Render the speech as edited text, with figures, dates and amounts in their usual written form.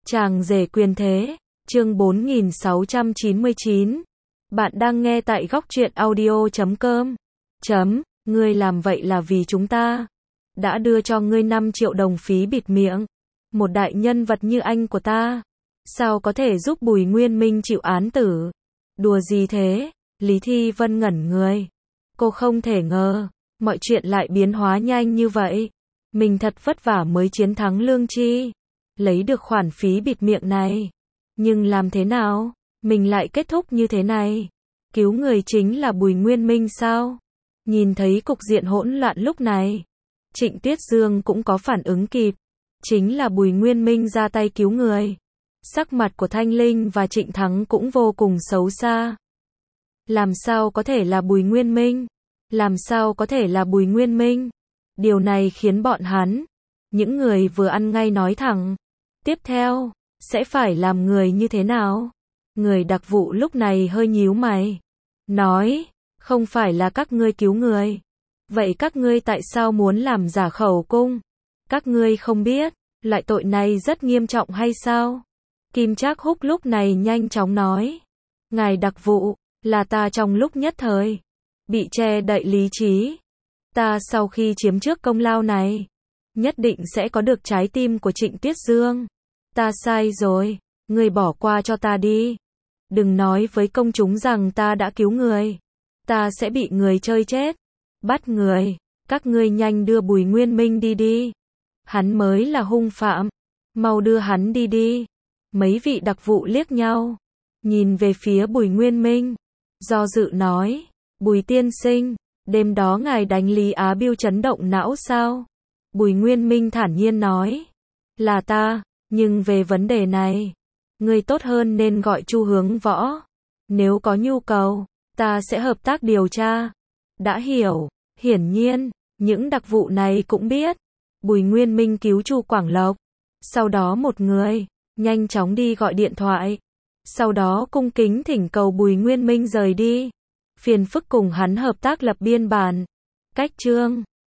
Chàng rể quyền thế, chương 4699. Bạn đang nghe tại góc truyện audio.com. Ngươi làm vậy là vì chúng ta đã đưa cho ngươi 5 triệu đồng phí bịt miệng. Một đại nhân vật như anh của ta, sao có thể giúp Bùi Nguyên Minh chịu án tử? Đùa gì thế? Lý Thi Vân ngẩn người. Cô không thể ngờ, mọi chuyện lại biến hóa nhanh như vậy. Mình thật vất vả mới chiến thắng Lương Chi, lấy được khoản phí bịt miệng này. Nhưng làm thế nào, mình lại kết thúc như thế này? Cứu người chính là Bùi Nguyên Minh sao? Nhìn thấy cục diện hỗn loạn lúc này, Trịnh Tuyết Dương cũng có phản ứng kịp. Chính là Bùi Nguyên Minh ra tay cứu người. Sắc mặt của Thanh Linh và Trịnh Thắng cũng vô cùng xấu xa. Làm sao có thể là Bùi Nguyên Minh? Làm sao có thể là Bùi Nguyên Minh? Điều này khiến bọn hắn, những người vừa ăn ngay nói thẳng. Tiếp theo, sẽ phải làm người như thế nào? Người đặc vụ lúc này hơi nhíu mày. Nói, không phải là các ngươi cứu người. Vậy các ngươi tại sao muốn làm giả khẩu cung? Các ngươi không biết, loại tội này rất nghiêm trọng hay sao? Kim Trác Húc lúc này nhanh chóng nói. Ngài đặc vụ, là ta trong lúc nhất thời bị che đậy lý trí. Ta sau khi chiếm trước công lao này, nhất định sẽ có được trái tim của Trịnh Tuyết Dương. Ta sai rồi, ngươi bỏ qua cho ta đi. Đừng nói với công chúng rằng ta đã cứu người. Ta sẽ bị người chơi chết. Bắt người, các ngươi nhanh đưa Bùi Nguyên Minh đi đi. Hắn mới là hung phạm. Mau đưa hắn đi đi. Mấy vị đặc vụ liếc nhau, nhìn về phía Bùi Nguyên Minh, do dự nói, Bùi tiên sinh, đêm đó ngài đánh Lý Á Biêu chấn động não sao? Bùi Nguyên Minh thản nhiên nói, là ta, nhưng về vấn đề này, ngươi tốt hơn nên gọi Chu Hướng Võ. Nếu có nhu cầu, ta sẽ hợp tác điều tra. Đã hiểu, hiển nhiên, những đặc vụ này cũng biết. Bùi Nguyên Minh cứu Chu Quảng Lộc. Sau đó một người nhanh chóng đi gọi điện thoại. Sau đó cung kính thỉnh cầu Bùi Nguyên Minh rời đi. Phiền phức cùng hắn hợp tác lập biên bản. Cách chương